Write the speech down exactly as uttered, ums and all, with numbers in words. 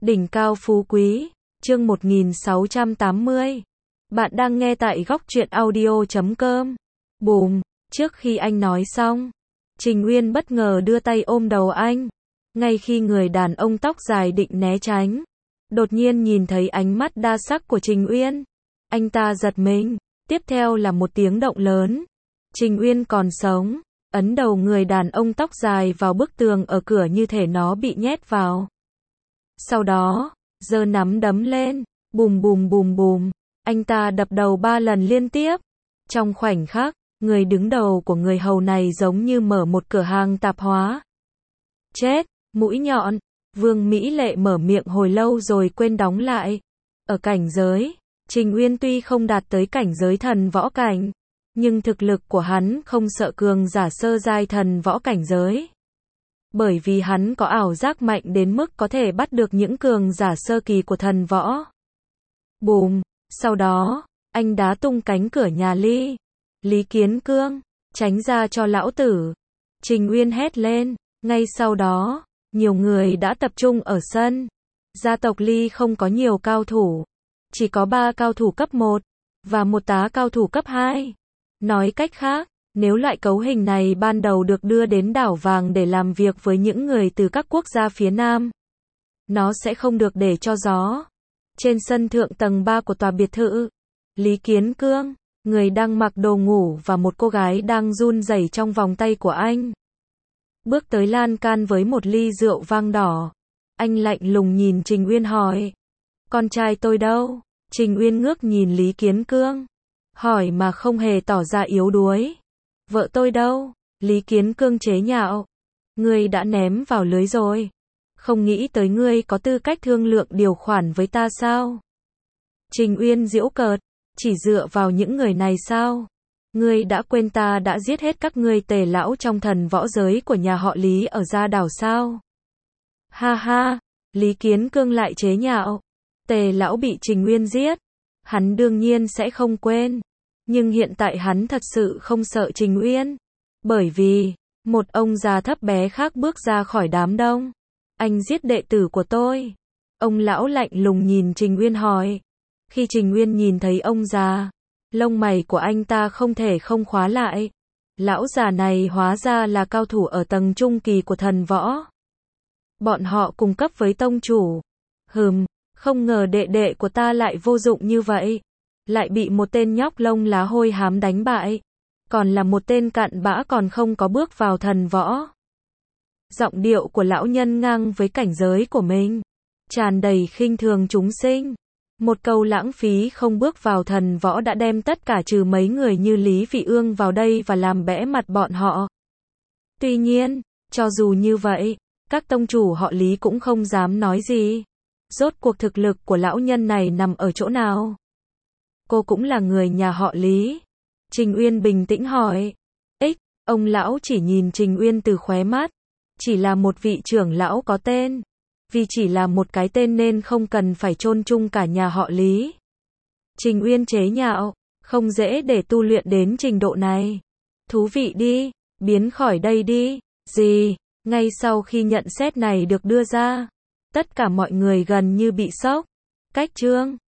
Đỉnh cao phú quý, chương một nghìn sáu trăm tám mươi. Bạn đang nghe tại góc truyện audio chấm com. Bùm, trước khi anh nói xong, Trình Uyên bất ngờ đưa tay ôm đầu anh. Ngay khi người đàn ông tóc dài định né tránh, đột nhiên nhìn thấy ánh mắt đa sắc của Trình Uyên. Anh ta giật mình, tiếp theo là một tiếng động lớn. Trình Uyên còn sống, ấn đầu người đàn ông tóc dài vào bức tường ở cửa như thể nó bị nhét vào. Sau đó, giơ nắm đấm lên, bùm bùm bùm bùm, anh ta đập đầu ba lần liên tiếp. Trong khoảnh khắc, người đứng đầu của người hầu này giống như mở một cửa hàng tạp hóa. Chết, mũi nhọn, Vương Mỹ Lệ mở miệng hồi lâu rồi quên đóng lại. Ở cảnh giới, Trình Uyên tuy không đạt tới cảnh giới thần võ cảnh, nhưng thực lực của hắn không sợ cường giả sơ giai thần võ cảnh giới. Bởi vì hắn có ảo giác mạnh đến mức có thể bắt được những cường giả sơ kỳ của thần võ. Bùm, sau đó, anh đá tung cánh cửa nhà Lý. Lý Kiến Cương, tránh ra cho lão tử. Trình Uyên hét lên, ngay sau đó, nhiều người đã tập trung ở sân. Gia tộc Lý không có nhiều cao thủ, chỉ có ba cao thủ cấp một, và một tá cao thủ cấp hai. Nói cách khác, nếu loại cấu hình này ban đầu được đưa đến đảo vàng để làm việc với những người từ các quốc gia phía Nam, nó sẽ không được để cho gió. Trên sân thượng tầng ba của tòa biệt thự, Lý Kiến Cương, người đang mặc đồ ngủ và một cô gái đang run rẩy trong vòng tay của anh, bước tới lan can với một ly rượu vang đỏ. Anh lạnh lùng nhìn Trình Uyên hỏi, con trai tôi đâu? Trình Uyên ngước nhìn Lý Kiến Cương, hỏi mà không hề tỏ ra yếu đuối. Vợ tôi đâu? Lý Kiến Cương chế nhạo, ngươi đã ném vào lưới rồi. Không nghĩ tới ngươi có tư cách thương lượng điều khoản với ta sao? Trình Uyên giễu cợt, chỉ dựa vào những người này sao? Ngươi đã quên ta đã giết hết các ngươi tề lão trong thần võ giới của nhà họ Lý ở Gia Đảo sao? Ha ha, Lý Kiến Cương lại chế nhạo, tề lão bị Trình Uyên giết, hắn đương nhiên sẽ không quên. Nhưng hiện tại hắn thật sự không sợ Trình Uyên, bởi vì, một ông già thấp bé khác bước ra khỏi đám đông. Anh giết đệ tử của tôi. Ông lão lạnh lùng nhìn Trình Uyên hỏi. Khi Trình Uyên nhìn thấy ông già, lông mày của anh ta không thể không khóa lại. Lão già này hóa ra là cao thủ ở tầng trung kỳ của thần võ. Bọn họ cùng cấp với tông chủ. Hừm, không ngờ đệ đệ của ta lại vô dụng như vậy. Lại bị một tên nhóc lông lá hôi hám đánh bại. Còn là một tên cặn bã còn không có bước vào thần võ. Giọng điệu của lão nhân ngang với cảnh giới của mình, tràn đầy khinh thường chúng sinh. Một câu lãng phí không bước vào thần võ đã đem tất cả trừ mấy người như Lý Vị Ương vào đây và làm bẽ mặt bọn họ. Tuy nhiên, cho dù như vậy, các tông chủ họ Lý cũng không dám nói gì. Rốt cuộc thực lực của lão nhân này nằm ở chỗ nào? Cô cũng là người nhà họ Lý. Trình Uyên bình tĩnh hỏi. Ích, ông lão chỉ nhìn Trình Uyên từ khóe mắt. Chỉ là một vị trưởng lão có tên. Vì chỉ là một cái tên nên không cần phải chôn chung cả nhà họ Lý. Trình Uyên chế nhạo, không dễ để tu luyện đến trình độ này. Thú vị đi, biến khỏi đây đi. Gì? Ngay sau khi nhận xét này được đưa ra, tất cả mọi người gần như bị sốc. Cách chương